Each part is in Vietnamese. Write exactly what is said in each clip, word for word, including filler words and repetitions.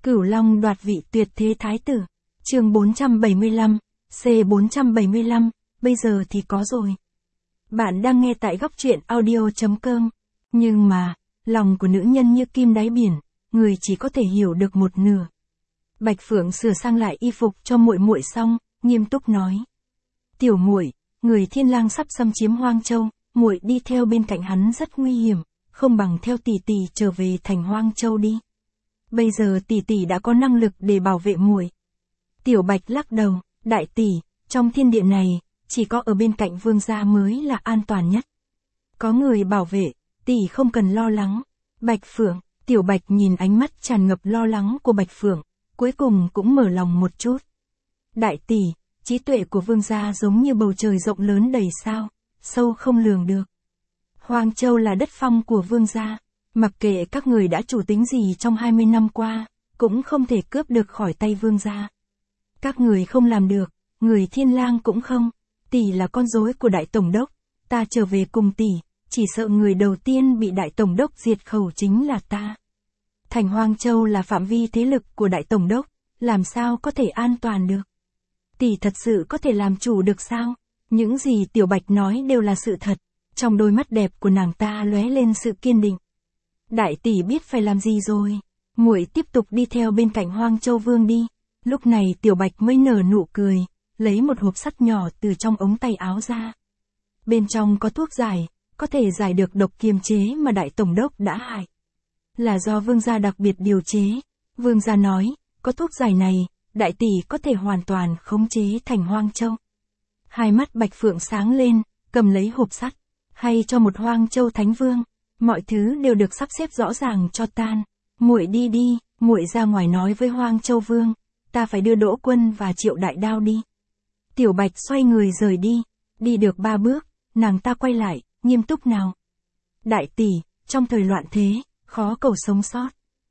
Cửu Long đoạt vị tuyệt thế thái tử. Chương bốn trăm bảy mươi lăm, C bốn trăm bảy mươi lăm, bây giờ thì có rồi. Bạn đang nghe tại góc truyện audio chấm com. Nhưng mà, lòng của nữ nhân như kim đáy biển, người chỉ có thể hiểu được một nửa. Bạch Phượng sửa sang lại y phục cho muội muội xong, nghiêm túc nói: "Tiểu muội, người Thiên Lang sắp xâm chiếm Hoang Châu, muội đi theo bên cạnh hắn rất nguy hiểm, không bằng theo tỷ tỷ trở về thành Hoang Châu đi. Bây giờ tỷ tỷ đã có năng lực để bảo vệ muội." Tiểu Bạch lắc đầu: "Đại tỷ, trong thiên địa này, chỉ có ở bên cạnh vương gia mới là an toàn nhất. Có người bảo vệ, tỷ không cần lo lắng." Bạch Phượng, Tiểu Bạch nhìn ánh mắt tràn ngập lo lắng của Bạch Phượng, cuối cùng cũng mở lòng một chút. "Đại tỷ, trí tuệ của vương gia giống như bầu trời rộng lớn đầy sao, sâu không lường được. Hoang Châu là đất phong của vương gia, mặc kệ các người đã chủ tính gì trong hai mươi năm qua, cũng không thể cướp được khỏi tay vương gia. Các người không làm được, người Thiên Lang cũng không, tỷ là con rối của đại tổng đốc, ta trở về cùng tỷ, chỉ sợ người đầu tiên bị đại tổng đốc diệt khẩu chính là ta. Thành Hoang Châu là phạm vi thế lực của đại tổng đốc, làm sao có thể an toàn được? Tỷ thật sự có thể làm chủ được sao?" Những gì Tiểu Bạch nói đều là sự thật, trong đôi mắt đẹp của nàng ta lóe lên sự kiên định. "Đại tỷ biết phải làm gì rồi, muội tiếp tục đi theo bên cạnh Hoang Châu Vương đi." Lúc này Tiểu Bạch mới nở nụ cười, lấy một hộp sắt nhỏ từ trong ống tay áo ra. Bên trong có thuốc giải, có thể giải được độc kiềm chế mà đại tổng đốc đã hại. Là do vương gia đặc biệt điều chế. Vương gia nói, có thuốc giải này, đại tỷ có thể hoàn toàn khống chế thành Hoang Châu. Hai mắt Bạch Phượng sáng lên, cầm lấy hộp sắt. Hay cho một Hoang Châu Thánh Vương, mọi thứ đều được sắp xếp rõ ràng cho tan. "Muội đi đi, muội ra ngoài nói với Hoang Châu Vương, ta phải đưa Đỗ Quân và Triệu Đại Đao đi." Tiểu Bạch xoay người rời đi, đi được ba bước, nàng ta quay lại, nghiêm túc nào: "Đại tỷ, trong thời loạn thế, khó cầu sống sót.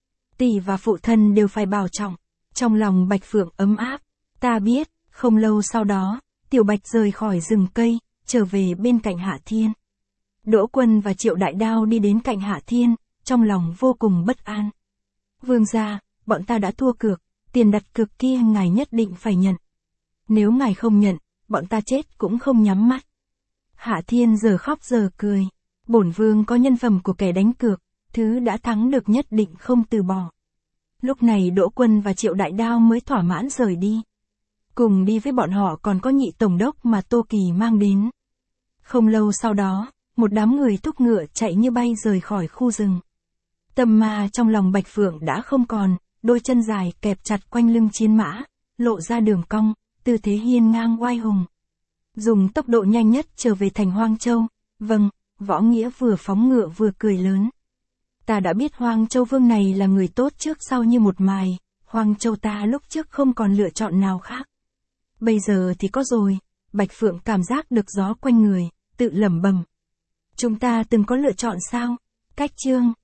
Tỷ và phụ thân đều phải bảo trọng." Trong lòng Bạch Phượng ấm áp: "Ta biết." Không lâu sau đó, Tiểu Bạch rời khỏi rừng cây, trở về bên cạnh Hạ Thiên. Đỗ Quân và Triệu Đại Đao đi đến cạnh Hạ Thiên, trong lòng vô cùng bất an. "Vương gia, bọn ta đã thua cược, tiền đặt cược kia ngài nhất định phải nhận. Nếu ngài không nhận, bọn ta chết cũng không nhắm mắt." Hạ Thiên giờ khóc giờ cười: "Bổn vương có nhân phẩm của kẻ đánh cược, thứ đã thắng được nhất định không từ bỏ." Lúc này Đỗ Quân và Triệu Đại Đao mới thỏa mãn rời đi. Cùng đi với bọn họ còn có nhị tổng đốc mà Tô Kỳ mang đến. Không lâu sau đó, một đám người thúc ngựa chạy như bay rời khỏi khu rừng. Tâm ma trong lòng Bạch Phượng đã không còn, đôi chân dài kẹp chặt quanh lưng chiến mã, lộ ra đường cong, tư thế hiên ngang oai hùng. Dùng tốc độ nhanh nhất trở về thành Hoang Châu. "Vâng." Võ Nghĩa vừa phóng ngựa vừa cười lớn: "Ta đã biết Hoang Châu Vương này là người tốt trước sau như một mài, Hoang Châu ta lúc trước không còn lựa chọn nào khác. Bây giờ thì có rồi." Bạch Phượng cảm giác được gió quanh người, tự lẩm bẩm: "Chúng ta từng có lựa chọn sao?" Cách chương